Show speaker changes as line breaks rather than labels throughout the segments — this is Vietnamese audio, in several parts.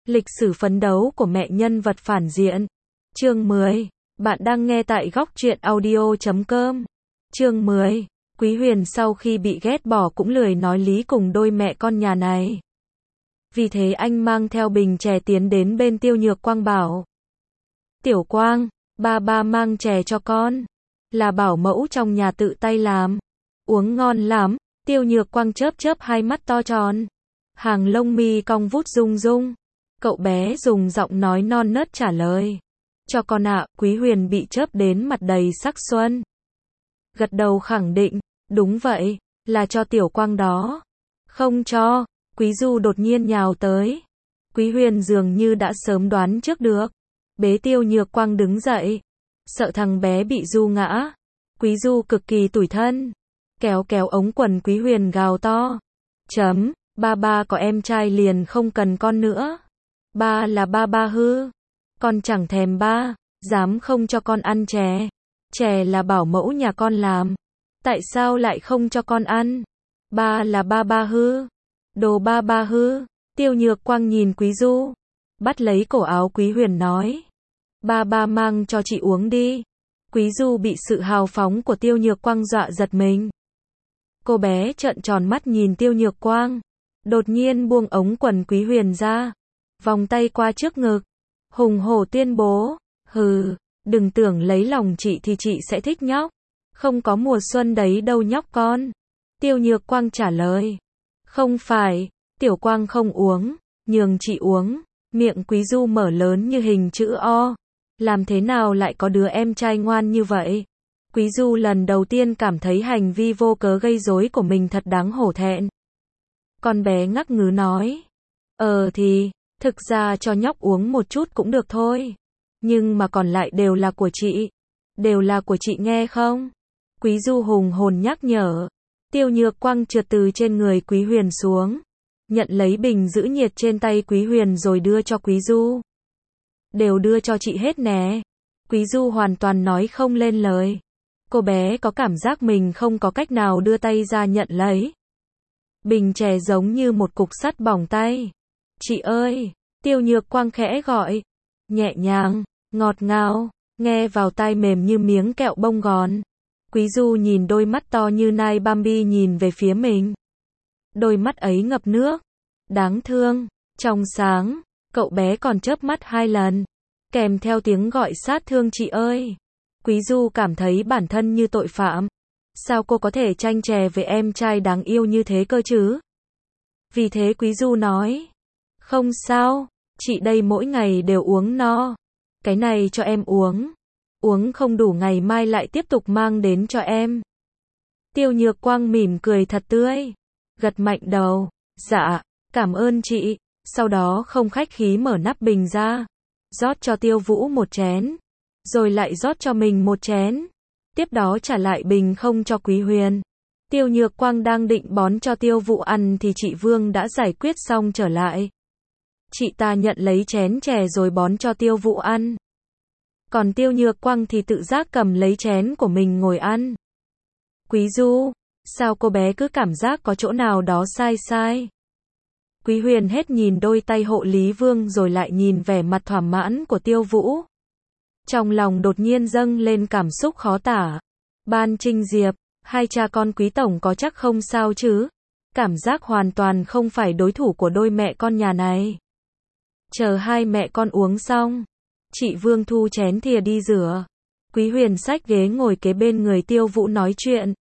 Lịch sử phấn đấu của mẹ nhân vật phản diện. Chương 10. Bạn đang nghe tại góc truyện audio.com. Chương 10. Quý Huyền sau khi bị ghét bỏ cũng lười nói lý cùng đôi mẹ con nhà này. Vì thế anh mang theo bình chè tiến đến bên Tiêu Nhược Quang bảo: Tiểu Quang, ba mang chè cho con. Là bảo mẫu trong nhà tự tay làm. Uống ngon lắm. Tiêu Nhược Quang chớp chớp hai mắt to tròn. Hàng lông mi cong vút rung rung. Cậu bé dùng giọng nói non nớt trả lời: Cho con ạ. Quý Huyền bị chớp đến mặt đầy sắc xuân. Gật đầu khẳng định: Đúng vậy, là cho Tiểu Quang đó. Không cho. Quý Du đột nhiên nhào tới. Quý Huyền dường như đã sớm đoán trước được. Bế Tiêu Nhược Quang đứng dậy. Sợ thằng bé bị Du ngã. Quý Du cực kỳ tủi thân. Kéo kéo ống quần Quý Huyền gào to: Ba có em trai liền không cần con nữa. Ba là ba hư. Con chẳng thèm ba. Dám không cho con ăn chè. Chè là bảo mẫu nhà con làm. Tại sao lại không cho con ăn? Ba là ba hư. Đồ ba hư. Tiêu Nhược Quang nhìn Quý Du. Bắt lấy cổ áo Quý Huyền nói: Ba mang cho chị uống đi. Quý Du bị sự hào phóng của Tiêu Nhược Quang dọa giật mình. Cô bé trợn tròn mắt nhìn Tiêu Nhược Quang. Đột nhiên buông ống quần Quý Huyền ra. Vòng tay qua trước ngực. Hùng hổ tuyên bố: Hừ, đừng tưởng lấy lòng chị thì chị sẽ thích nhóc. Không có mùa xuân đấy đâu nhóc con. Tiêu Nhược Quang trả lời: Không phải, Tiểu Quang không uống, nhường chị uống. Miệng Quý Du mở lớn như hình chữ O. Làm thế nào lại có đứa em trai ngoan như vậy? Quý Du lần đầu tiên cảm thấy hành vi vô cớ gây rối của mình thật đáng hổ thẹn. Con bé ngắc ngứ nói: Thì, thực ra cho nhóc uống một chút cũng được thôi. Nhưng mà còn lại đều là của chị. Đều là của chị nghe không? Quý Du hùng hồn nhắc nhở. Tiêu Nhược Quang trượt từ trên người Quý Huyền xuống. Nhận lấy bình giữ nhiệt trên tay Quý Huyền rồi đưa cho Quý Du. Đều đưa cho chị hết nè. Quý Du hoàn toàn nói không lên lời. Cô bé có cảm giác mình không có cách nào đưa tay ra nhận lấy. Bình chè giống như một cục sắt bỏng tay. Chị ơi! Tiêu Nhược Quang khẽ gọi. Nhẹ nhàng, ngọt ngào, nghe vào tai mềm như miếng kẹo bông gòn. Quý Du nhìn đôi mắt to như nai Bambi nhìn về phía mình. Đôi mắt ấy ngập nước. Đáng thương, trong sáng, cậu bé còn chớp mắt 2 lần. Kèm theo tiếng gọi sát thương chị ơi. Quý Du cảm thấy bản thân như tội phạm. Sao cô có thể tranh chè với em trai đáng yêu như thế cơ chứ? Vì thế Quý Du nói: Không sao, chị đây mỗi ngày đều uống no. Cái này cho em uống. Uống không đủ ngày mai lại tiếp tục mang đến cho em. Tiêu Nhược Quang mỉm cười thật tươi. Gật mạnh đầu. Dạ, cảm ơn chị. Sau đó không khách khí mở nắp bình ra. Rót cho Tiêu Vũ một chén. Rồi lại rót cho mình một chén. Tiếp đó trả lại bình không cho Quý Huyền. Tiêu Nhược Quang đang định bón cho Tiêu Vũ ăn thì chị Vương đã giải quyết xong trở lại. Chị ta nhận lấy chén chè rồi bón cho Tiêu Vũ ăn. Còn Tiêu Nhược Quang thì tự giác cầm lấy chén của mình ngồi ăn. Quý Du, sao cô bé cứ cảm giác có chỗ nào đó sai? Quý Huyền hết nhìn đôi tay hộ lý Vương rồi lại nhìn vẻ mặt thỏa mãn của Tiêu Vũ. Trong lòng đột nhiên dâng lên cảm xúc khó tả. Ban Trinh Diệp, hai cha con Quý tổng có chắc không sao chứ? Cảm giác hoàn toàn không phải đối thủ của đôi mẹ con nhà này. Chờ hai mẹ con uống xong, chị Vương thu chén thìa đi rửa. Quý Huyền xách ghế ngồi kế bên người Tiêu Vũ nói chuyện.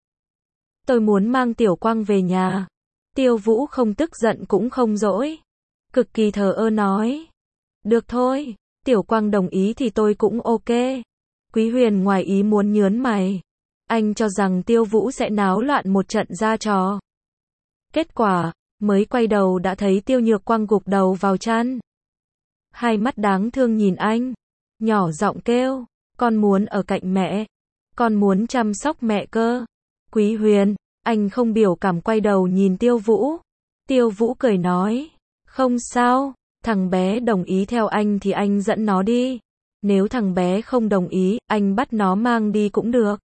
Tôi muốn mang Tiểu Quang về nhà. Tiêu Vũ không tức giận cũng không dỗi. Cực kỳ thờ ơ nói. Được thôi, Tiểu Quang đồng ý thì tôi cũng ok. Quý Huyền ngoài ý muốn nhớn mày. Anh cho rằng Tiêu Vũ sẽ náo loạn một trận ra trò. Kết quả, mới quay đầu đã thấy Tiêu Nhược Quang gục đầu vào chăn. Hai mắt đáng thương nhìn anh. Nhỏ giọng kêu. Con muốn ở cạnh mẹ. Con muốn chăm sóc mẹ cơ. Quý Huyền, anh không biểu cảm quay đầu nhìn Tiêu Vũ. Tiêu Vũ cười nói. Không sao, thằng bé đồng ý theo anh thì anh dẫn nó đi. Nếu thằng bé không đồng ý, anh bắt nó mang đi cũng được.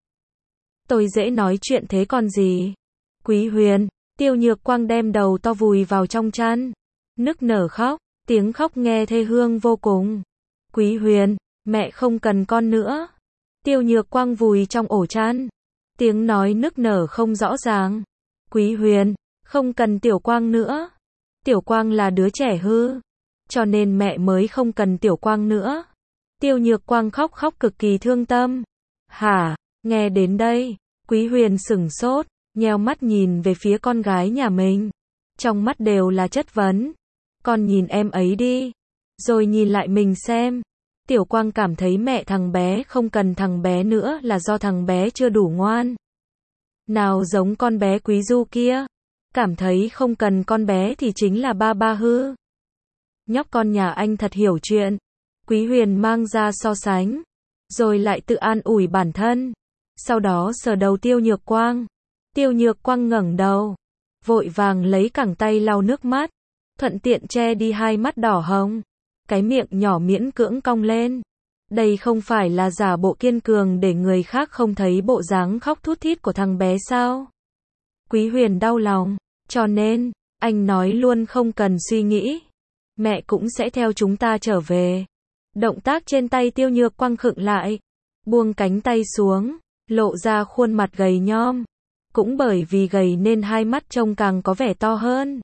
Tôi dễ nói chuyện thế còn gì. Quý Huyền, Tiêu Nhược Quang đem đầu to vùi vào trong chăn. Nức nở khóc. Tiếng khóc nghe thê hương vô cùng. Quý Huyền, mẹ không cần con nữa. Tiêu Nhược Quang vùi trong ổ chăn. Tiếng nói nức nở không rõ ràng. Quý Huyền, không cần Tiểu Quang nữa. Tiểu Quang là đứa trẻ hư. Cho nên mẹ mới không cần Tiểu Quang nữa. Tiêu Nhược Quang khóc cực kỳ thương tâm. Hả, nghe đến đây, Quý Huyền sửng sốt, nheo mắt nhìn về phía con gái nhà mình. Trong mắt đều là chất vấn. Con nhìn em ấy đi. Rồi nhìn lại mình xem. Tiểu Quang cảm thấy mẹ thằng bé không cần thằng bé nữa là do thằng bé chưa đủ ngoan. Nào giống con bé Quý Du kia. Cảm thấy không cần con bé thì chính là ba hư. Nhóc con nhà anh thật hiểu chuyện. Quý Huyền mang ra so sánh. Rồi lại tự an ủi bản thân. Sau đó sờ đầu Tiêu Nhược Quang. Tiêu Nhược Quang ngẩng đầu. Vội vàng lấy cẳng tay lau nước mắt. Thuận tiện che đi hai mắt đỏ hồng. Cái miệng nhỏ miễn cưỡng cong lên. Đây không phải là giả bộ kiên cường để người khác không thấy bộ dáng khóc thút thít của thằng bé sao? Quý Huyền đau lòng. Cho nên, anh nói luôn không cần suy nghĩ. Mẹ cũng sẽ theo chúng ta trở về. Động tác trên tay Tiêu Nhược Quang khựng lại. Buông cánh tay xuống. Lộ ra khuôn mặt gầy nhom. Cũng bởi vì gầy nên hai mắt trông càng có vẻ to hơn.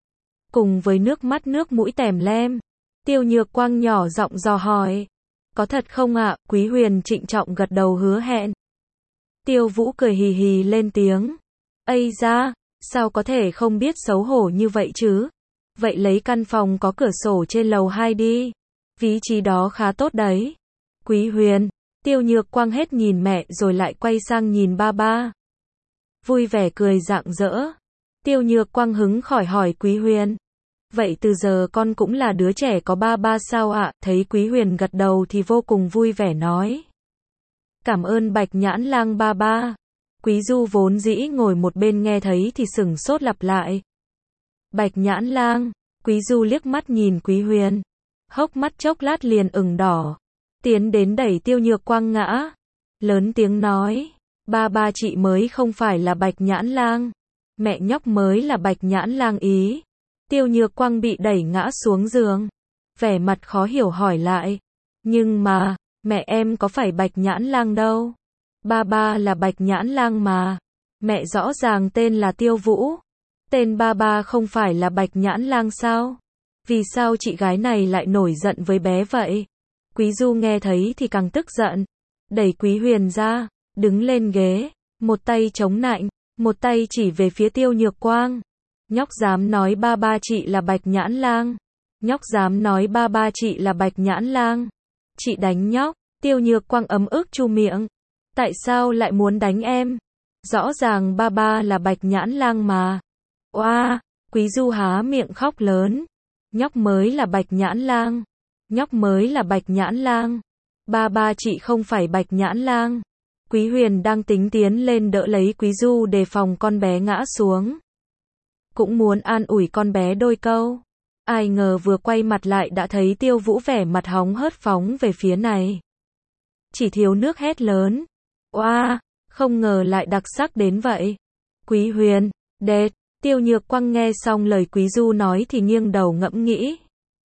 Cùng với nước mắt nước mũi tèm lem. Tiêu Nhược Quang nhỏ giọng dò hỏi. Có thật không ạ? Quý Huyền trịnh trọng gật đầu hứa hẹn. Tiêu Vũ cười hì hì lên tiếng. Ây da, sao có thể không biết xấu hổ như vậy chứ? Vậy lấy căn phòng có cửa sổ trên lầu 2 đi. Vị trí đó khá tốt đấy. Quý Huyền, Tiêu Nhược Quang hết nhìn mẹ rồi lại quay sang nhìn ba. Vui vẻ cười rạng rỡ. Tiêu Nhược Quang hứng khỏi hỏi Quý Huyền. Vậy từ giờ con cũng là đứa trẻ có ba sao ạ? Thấy Quý Huyền gật đầu thì vô cùng vui vẻ nói. Cảm ơn Bạch Nhãn Lang ba. Quý Du vốn dĩ ngồi một bên nghe thấy thì sửng sốt lặp lại. Bạch Nhãn Lang. Quý Du liếc mắt nhìn Quý Huyền. Hốc mắt chốc lát liền ửng đỏ. Tiến đến đẩy Tiêu Nhược Quang ngã. Lớn tiếng nói. Ba chị mới không phải là Bạch Nhãn Lang. Mẹ nhóc mới là Bạch Nhãn Lang ý. Tiêu Nhược Quang bị đẩy ngã xuống giường. Vẻ mặt khó hiểu hỏi lại. Nhưng mà, mẹ em có phải Bạch Nhãn Lang đâu. Ba là Bạch Nhãn Lang mà. Mẹ rõ ràng tên là Tiêu Vũ. Tên ba không phải là Bạch Nhãn Lang sao? Vì sao chị gái này lại nổi giận với bé vậy? Quý Du nghe thấy thì càng tức giận. Đẩy Quý Huyền ra, đứng lên ghế, một tay chống nạnh, một tay chỉ về phía Tiêu Nhược Quang. Nhóc dám nói ba chị là Bạch Nhãn Lang. Nhóc dám nói ba chị là Bạch Nhãn Lang. Chị đánh nhóc. Tiêu Nhược Quang ấm ức chu miệng. Tại sao lại muốn đánh em? Rõ ràng ba là Bạch Nhãn Lang mà. Oa, Quý Du há miệng khóc lớn. Nhóc mới là Bạch Nhãn Lang. Nhóc mới là Bạch Nhãn Lang. Ba chị không phải Bạch Nhãn Lang. Quý Huyền đang tính tiến lên đỡ lấy Quý Du đề phòng con bé ngã xuống. Cũng muốn an ủi con bé đôi câu. Ai ngờ vừa quay mặt lại đã thấy Tiêu Vũ vẻ mặt hóng hớt phóng về phía này. Chỉ thiếu nước hét lớn. Oa, không ngờ lại đặc sắc đến vậy. Quý Huyền, đệt. Tiêu Nhược Quang nghe xong lời Quý Du nói thì nghiêng đầu ngẫm nghĩ.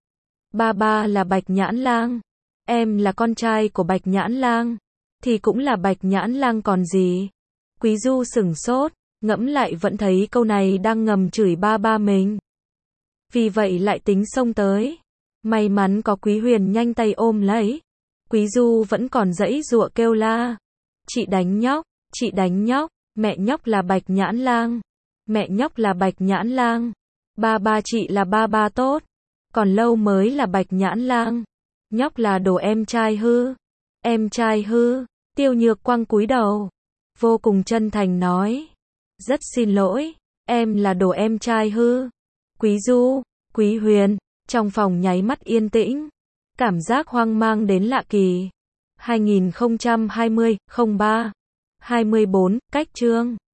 Ba là Bạch Nhãn Lang. Em là con trai của Bạch Nhãn Lang. Thì cũng là Bạch Nhãn Lang còn gì. Quý Du sửng sốt. Ngẫm lại vẫn thấy câu này đang ngầm chửi ba mình. Vì vậy lại tính xông tới. May mắn có Quý Huyền nhanh tay ôm lấy. Quý Du vẫn còn giãy giụa kêu la. Chị đánh nhóc, chị đánh nhóc, mẹ nhóc là Bạch Nhãn Lang. Mẹ nhóc là Bạch Nhãn Lang. Ba chị là ba tốt. Còn lâu mới là Bạch Nhãn Lang. Nhóc là đồ em trai hư. Em trai hư. Tiêu Nhược Quang cúi đầu. Vô cùng chân thành nói. Rất xin lỗi. Em là đồ em trai hư. Quý Du, Quý Huyền. Trong phòng nháy mắt yên tĩnh. Cảm giác hoang mang đến lạ kỳ. 2020-03-24, cách chương